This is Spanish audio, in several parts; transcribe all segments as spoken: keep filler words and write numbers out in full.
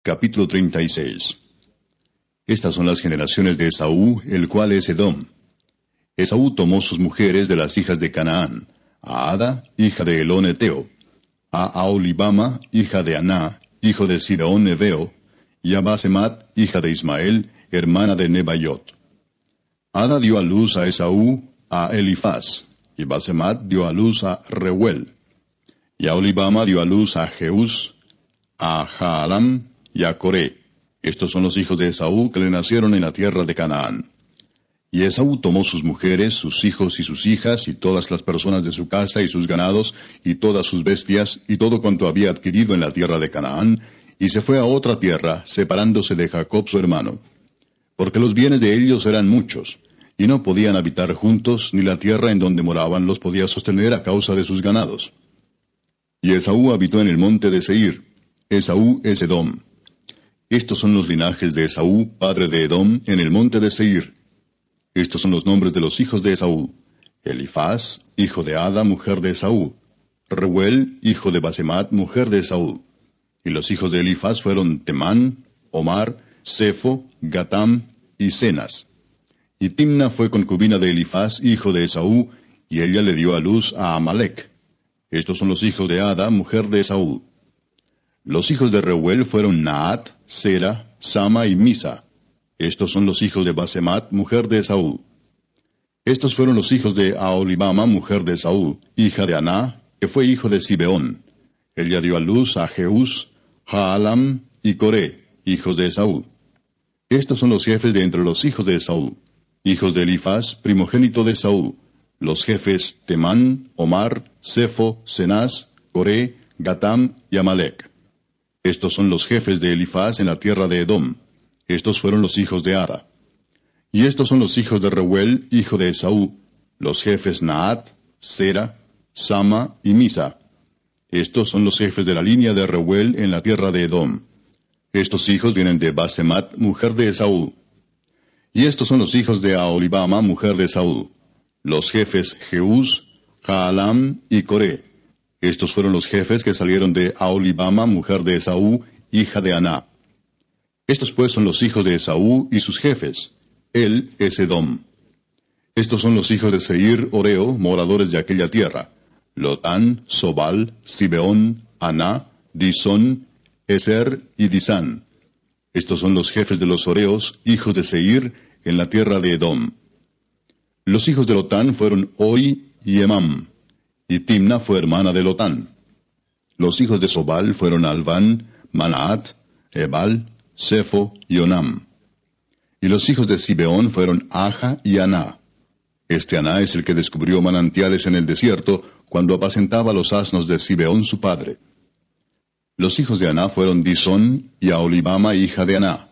Capítulo treinta y seis. Estas son las generaciones de Esaú, el cual es Edom. Esaú tomó sus mujeres de las hijas de Canaán, a Ada, hija de Elón Eteo, a Aholibama, hija de Aná, hijo de Sibeón Heveo, y a Basemat, hija de Ismael, hermana de Nebaiot. Ada dio a luz a Esaú, a Elifaz, y Basemat dio a luz a Reuel. Y Aholibama dio a luz a Jeús, a Jaalam, y a Coré. Estos son los hijos de Esaú que le nacieron en la tierra de Canaán. Y Esaú tomó sus mujeres, sus hijos y sus hijas, y todas las personas de su casa y sus ganados, y todas sus bestias, y todo cuanto había adquirido en la tierra de Canaán, y se fue a otra tierra, separándose de Jacob su hermano. Porque los bienes de ellos eran muchos, y no podían habitar juntos, ni la tierra en donde moraban los podía sostener a causa de sus ganados. Y Esaú habitó en el monte de Seir. Esaú es Edom. Estos son los linajes de Esaú, padre de Edom, en el monte de Seir. Estos son los nombres de los hijos de Esaú: Elifaz, hijo de Ada, mujer de Esaú; Reuel, hijo de Basemat, mujer de Esaú. Y los hijos de Elifaz fueron Temán, Omar, Sefo, Gatam y Cenas. Y Timna fue concubina de Elifaz, hijo de Esaú, y ella le dio a luz a Amalec. Estos son los hijos de Ada, mujer de Esaú. Los hijos de Reuel fueron Naat, Sera, Sama y Misa. Estos son los hijos de Basemat, mujer de Esaú. Estos fueron los hijos de Aholibama, mujer de Esaú, hija de Aná, que fue hijo de Sibeón. Ella dio a luz a Jeús, Jaalam y Coré, hijos de Esaú. Estos son los jefes de entre los hijos de Esaú, hijos de Elifaz, primogénito de Esaú, los jefes Temán, Omar, Sefo, Cenaz, Coré, Gatam y Amalec. Estos son los jefes de Elifaz en la tierra de Edom. Estos fueron los hijos de Ada. Y estos son los hijos de Reuel, hijo de Esaú, los jefes Naat, Sera, Sama y Misa. Estos son los jefes de la línea de Reuel en la tierra de Edom. Estos hijos vienen de Basemat, mujer de Esaú. Y estos son los hijos de Aholibama, mujer de Esaú, los jefes Jeús, Jaalam y Coré. Estos fueron los jefes que salieron de Aholibama, mujer de Esaú, hija de Aná. Estos pues son los hijos de Esaú y sus jefes. Él es Edom. Estos son los hijos de Seir, Oreo, moradores de aquella tierra: Lotán, Sobal, Sibeón, Aná, Disón, Eser y Disán. Estos son los jefes de los Oreos, hijos de Seir, en la tierra de Edom. Los hijos de Lotán fueron Hori y Emam. Y Timna fue hermana de Lotán. Los hijos de Sobal fueron Alván, Manaat, Ebal, Sefo y Onam. Y los hijos de Sibeón fueron Aja y Aná. Este Aná es el que descubrió manantiales en el desierto, cuando apacentaba los asnos de Sibeón su padre. Los hijos de Aná fueron Disón y Aholibama, hija de Aná.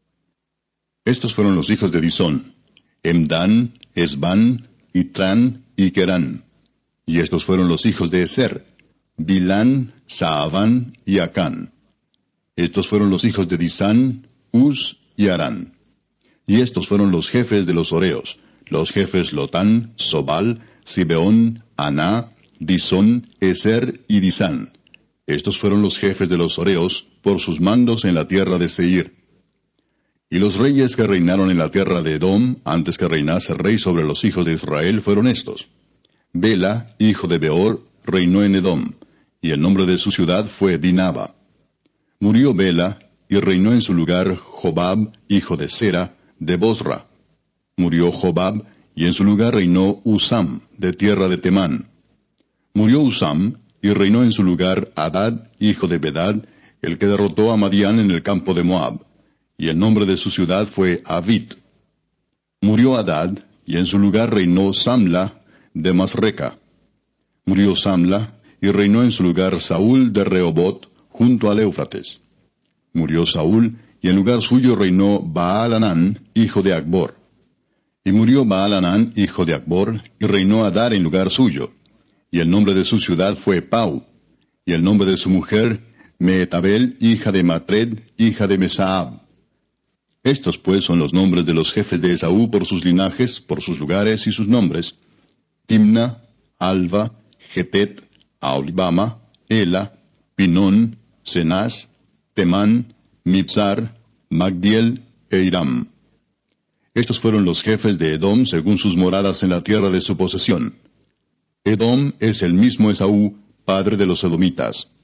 Estos fueron los hijos de Disón: Emdán, Esbán, Itrán y Querán. Y estos fueron los hijos de Eser: Bilán, Saaván y Acán. Estos fueron los hijos de Disán, Uz y Arán. Y estos fueron los jefes de los Oreos, los jefes Lotán, Sobal, Sibeón, Aná, Disón, Eser y Disán. Estos fueron los jefes de los Oreos, por sus mandos en la tierra de Seir. Y los reyes que reinaron en la tierra de Edom, antes que reinase rey sobre los hijos de Israel, fueron estos: Bela, hijo de Beor, reinó en Edom, y el nombre de su ciudad fue Dinaba. Murió Bela, y reinó en su lugar Jobab, hijo de Sera, de Bosra. Murió Jobab, y en su lugar reinó Usam, de tierra de Temán. Murió Usam, y reinó en su lugar Hadad, hijo de Bedad, el que derrotó a Madián en el campo de Moab, y el nombre de su ciudad fue Avit. Murió Hadad, y en su lugar reinó Samla, de Masreca. Murió Samla, y reinó en su lugar Saúl de Rehobot, junto al Éufrates. Murió Saúl, y en lugar suyo reinó Baal-Hanán, hijo de Acbor. Y murió Baal-Hanán, hijo de Acbor, y reinó Adar en lugar suyo. Y el nombre de su ciudad fue Pau. Y el nombre de su mujer, Mehetabel, hija de Matred, hija de Mesaab. Estos pues son los nombres de los jefes de Esaú por sus linajes, por sus lugares y sus nombres: Timna, Alva, Getet, Aholibama, Ela, Pinón, Cenaz, Temán, Mibzar, Magdiel e Iram. Estos fueron los jefes de Edom según sus moradas en la tierra de su posesión. Edom es el mismo Esaú, padre de los edomitas.